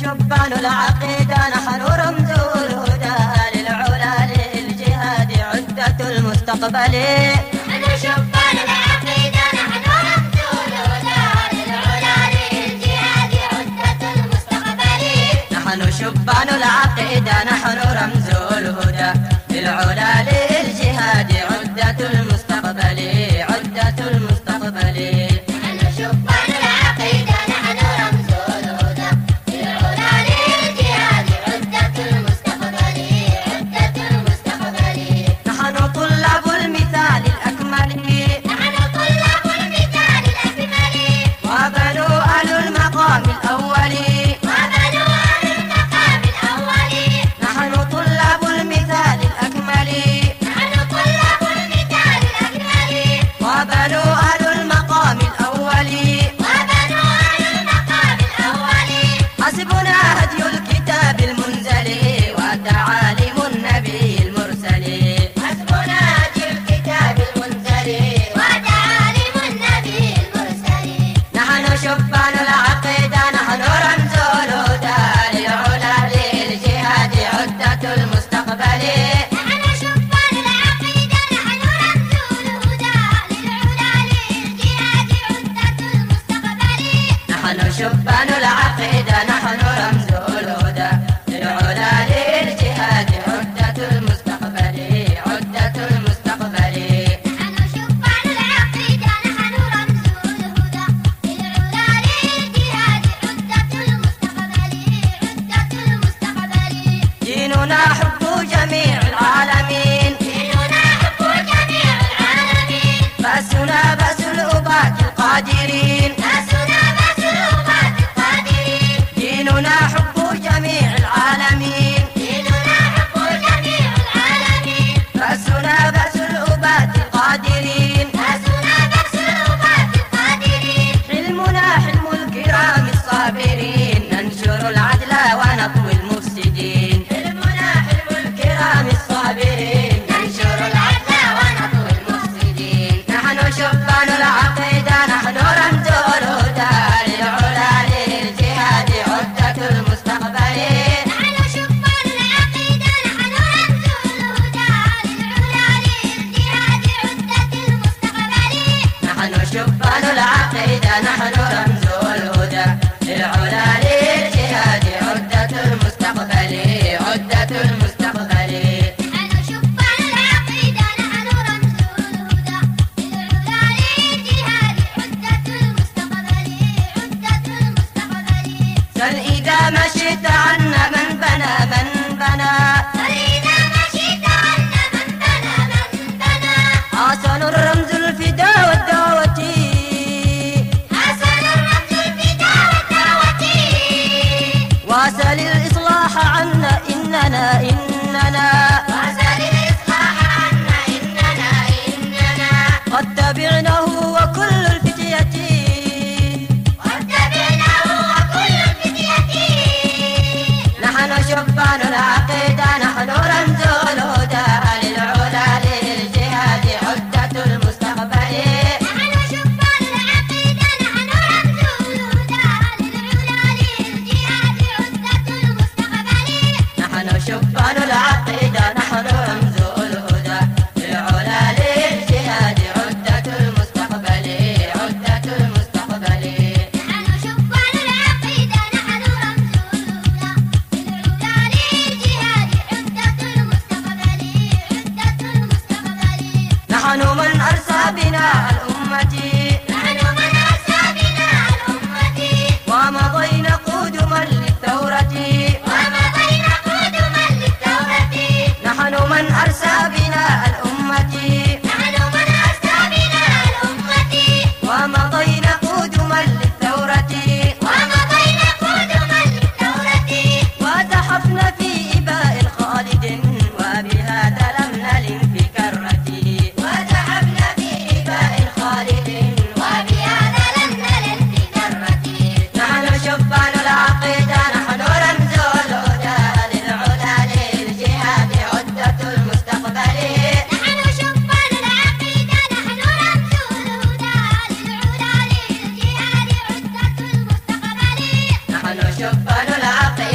شبان العقيدة نحن رمز الهدى للعلا للجهاد عدة المستقبل. نحن شبان العقيدة نحن رمز الهدى للعلا للجهاد عدة المستقبل. نحن شبان العقيدة نحن رمز الهدى للعلا للجهاد عدة المستقبل عدة المستقبل. نحن شبان العقيدة نحن رمز الهدى للعلا للجهاد عدة المستقبل عدة المستقبل. نحن طلاب المثال الأكمل نحن طلاب المثال الأكمل وبنو أهل المقام الأول. وبنو أهل المقام الأول. نحن طلاب المثال الأكمل نحن طلاب المثال الأكمل وبنو أهل المقام الأول. وبنو أهل المقام الأول. حسبنا هدي الكتاب المنزل وتعاليم النبي المرسل. حسبنا هدي الكتاب المنزل وتعاليم النبي المرسل. نحن شبان العقيدة نحن رمز الهدى للعلا للجهاد عدة المستقبل. نحن شبان العقيدة نحن رمز الهدى للعلا للجهاد عدة المستقبل. نحن شبان العقيدة نحن رمز الهدى للعلا للجهاد عدة المستقبل عدة المستقبل. نحن شبان العقيدة نحن رمز الهدى للعلا للجهاد عدة المستقبل عدة المستقبل. ديننا حب جميع العالمين ديننا حب جميع العالمين. بأسنا بأس الأباة القادرين. بأسنا بأس الأباة القادرين. ديننا حب جميع العالمين ديننا حب جميع العالمين. بأسنا بأس الأباة القادرين. بأسنا بأس الأباة القادرين. حلمنا حلم الكرام الصابرين ننشر العدل ونطوي المفسدين. حلمنا حلم الكرام الصابرين ننشر العدل ونطوي المفسدين. نحن شبان العقيدة نحن رمز الهدى للعلا للجهاد عدة المستقبل. نحن شبان العقيدة نحن رمز الهدى للعلا للجهاد عدة المستقبل. نحن شبان العقيدة نحن رمز الهدى للعلا للجهاد عدة المستقبل عدة المستقبل. نحن شبان العقيدة نحن رمز الهدى للعلا للجهاد عدة المستقبل عدة المستقبل. سل إذا مشيت عنا من بنى من بنى فإذا مشيت عنا من بنى من بنى. حسن الرمز الفدا والدعوة. حسن الرمز الفداء والدعوة. واسل الإصلاح عنا إننا وسل الإصلاح عنا إننا قد تبعناه وكل الفتية. واتبعناه وكل الفتية. نحن شبان العقيدة نحن رمز الهدى للعلا للجهاد عدة المستقبل. نحن شبان العقيدة نحن رمز الهدى للعلا للجهاد عدة المستقبل. نحن شبان العقيدة نحن رمز الهدى للعلا للجهاد عدة المستقبل عدة المستقبل. نحن شبان العقيدة نحن رمز الهدى للعلا للجهاد عدة المستقبل عدة المستقبل. نحن من أرسى بناء الأمة نحن من أرسى بناء الأمة ومضينا قدما للثورة. ومضينا قدما للثورة. نحن من أرسى بناء الأمة نحن من أرسى بناء الأمة ومضينا قدما للثورة. ومضينا قدما للثورة. وزحفنا في إباء خالد وبهذا لم نلم في كرتي. وزحفنا في إباء خالد وبهذا لم نلم في كرتي. نحن شبان العقيدة نحن رمز الهدى للعلا للجهاد عدة المستقبل. نحن شبان العقيدة نحن رمز الهدى للعلا للجهاد عدة المستقبل. نحن شبان العقيدة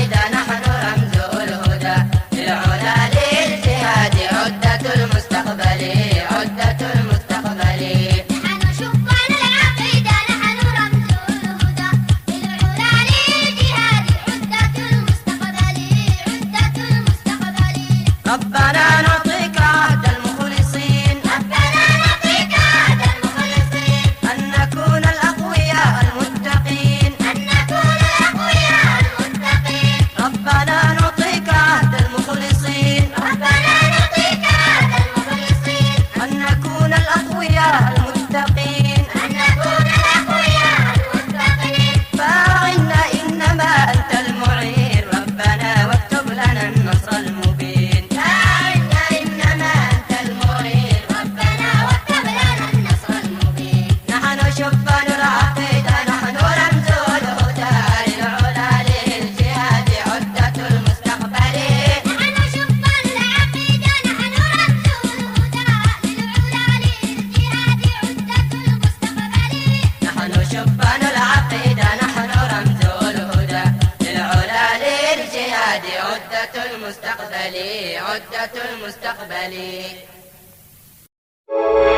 هذه عدة المستقبل، عدة المستقبل.